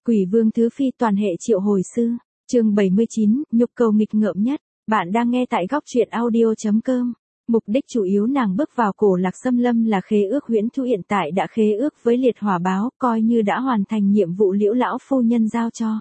Quỷ vương thứ phi toàn hệ triệu hồi sư, chương 79, nhục cầu nghịch ngợm nhất. Bạn đang nghe tại góc truyện audio.com. Mục đích chủ yếu nàng bước vào cổ Lạc Xâm Lâm là khế ước huyễn thu, hiện tại đã khế ước với liệt hỏa báo, coi như đã hoàn thành nhiệm vụ Liễu lão phu nhân giao cho.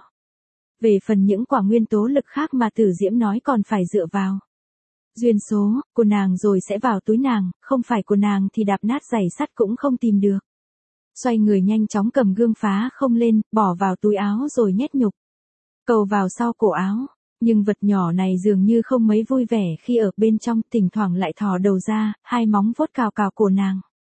Về phần những quả nguyên tố lực khác mà Tử Diễm nói còn phải dựa vào duyên số của nàng rồi sẽ vào túi nàng, không phải của nàng thì đạp nát giày sắt cũng không tìm được. Xoay người nhanh chóng cầm gương phá không lên, bỏ vào túi áo rồi nhét nhục cầu vào sau cổ áo. Nhưng vật nhỏ này dường như không mấy vui vẻ khi ở bên trong, thỉnh thoảng lại thò đầu ra, hai móng vuốt cào cào cổ nàng.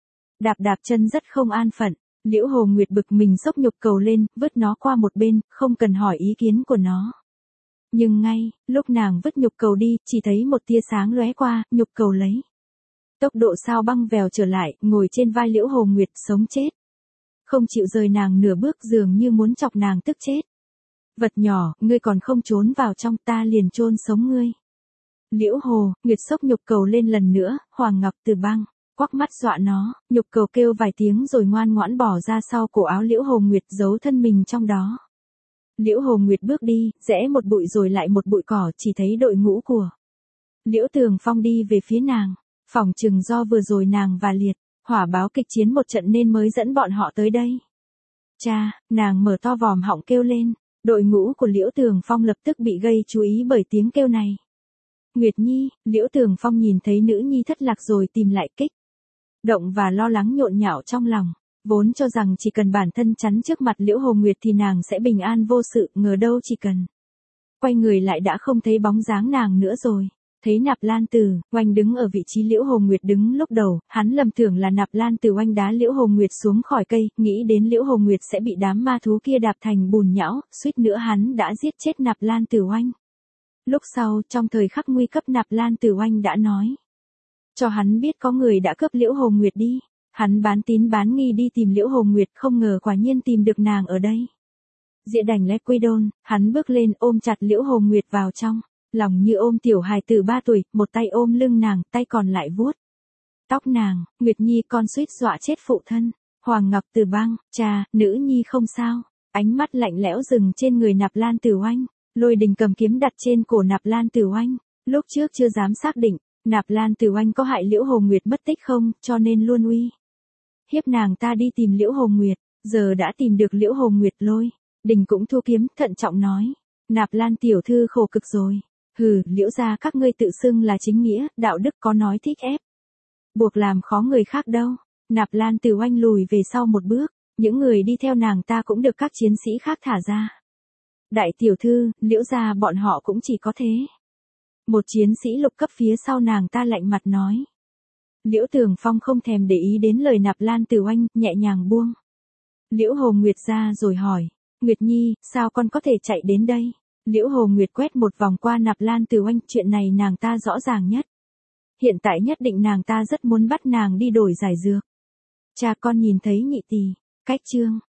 Đạp chân rất không an phận. Liễu Hồ Nguyệt bực mình xốc nhục cầu lên, vứt nó qua một bên, không cần hỏi ý kiến của nó. Nhưng ngay lúc nàng vứt nhục cầu đi, chỉ thấy một tia sáng lóe qua, nhục cầu lấy tốc độ sao băng vèo trở lại, ngồi trên vai Liễu Hồ Nguyệt, sống chết không chịu rời nàng nửa bước, dường như muốn chọc nàng tức chết. Vật nhỏ, ngươi còn không trốn vào trong, ta liền chôn sống ngươi. Liễu Hồ Nguyệt xốc nhục cầu lên lần nữa, Hoàng Ngọc Từ Băng quắc mắt dọa nó, nhục cầu kêu vài tiếng rồi ngoan ngoãn bỏ ra sau cổ áo Liễu Hồ Nguyệt, giấu thân mình trong đó. Liễu Hồ Nguyệt bước đi, rẽ một bụi rồi lại một bụi cỏ, chỉ thấy đội ngũ của Liễu Tường Phong đi về phía nàng. Phỏng chừng do vừa rồi nàng và liệt hỏa báo kịch chiến một trận nên mới dẫn bọn họ tới đây. Cha, nàng mở to vòm họng kêu lên. Đội ngũ của Liễu Tường Phong lập tức bị gây chú ý bởi tiếng kêu này. Nguyệt Nhi, Liễu Tường Phong nhìn thấy nữ nhi thất lạc rồi tìm lại kích động và lo lắng nhộn nhạo trong lòng. Vốn cho rằng chỉ cần bản thân chắn trước mặt Liễu Hồ Nguyệt thì nàng sẽ bình an vô sự, ngờ đâu chỉ cần quay người lại đã không thấy bóng dáng nàng nữa rồi. Thấy Nạp Lan Tử Oanh đứng ở vị trí Liễu Hồ Nguyệt đứng lúc đầu, hắn lầm tưởng là Nạp Lan Tử Oanh đá Liễu Hồ Nguyệt xuống khỏi cây, nghĩ đến Liễu Hồ Nguyệt sẽ bị đám ma thú kia đạp thành bùn nhão, suýt nữa hắn đã giết chết Nạp Lan Tử Oanh. Lúc sau, trong thời khắc nguy cấp, Nạp Lan Tử Oanh đã nói cho hắn biết có người đã cướp Liễu Hồ Nguyệt đi. Hắn bán tín bán nghi đi tìm Liễu Hồ Nguyệt, không ngờ quả nhiên tìm được nàng ở đây. Dịa đành lét quy đôn, hắn bước lên ôm chặt Liễu Hồ Nguyệt vào trong lòng như ôm tiểu hài tử 3 tuổi, một tay ôm lưng nàng, tay còn lại vuốt tóc nàng. Nguyệt Nhi, con suýt dọa chết phụ thân. Hoàng Ngọc Từ Băng, cha, nữ nhi không sao. Ánh mắt lạnh lẽo dừng trên người Nạp Lan Tử Oanh. Lôi Đình cầm kiếm đặt trên cổ Nạp Lan Tử Oanh. Lúc trước chưa dám xác định Nạp Lan Tử Oanh có hại Liễu Hồ Nguyệt mất tích không, cho nên luôn uy hiếp nàng ta đi tìm Liễu Hồ Nguyệt. Giờ đã tìm được Liễu Hồ Nguyệt, Lôi Đình cũng thu kiếm, thận trọng nói: Nạp Lan tiểu thư khổ cực rồi. Hừ, Liễu gia các ngươi tự xưng là chính nghĩa, đạo đức, có nói thích ép buộc làm khó người khác đâu. Nạp Lan Tử Oanh lùi về sau một bước, những người đi theo nàng ta cũng được các chiến sĩ khác thả ra. Đại tiểu thư, Liễu gia bọn họ cũng chỉ có thế. Một chiến sĩ lục cấp phía sau nàng ta lạnh mặt nói. Liễu Tường Phong không thèm để ý đến lời Nạp Lan Tử Oanh, nhẹ nhàng buông Liễu Hồ Nguyệt ra rồi hỏi: Nguyệt Nhi, sao con có thể chạy đến đây? Liễu Hồ Nguyệt quét một vòng qua Nạp Lan Tử Oanh, chuyện này nàng ta rõ ràng nhất. Hiện tại nhất định nàng ta rất muốn bắt nàng đi đổi giải dược. Cha, con nhìn thấy nhị tỷ cách chương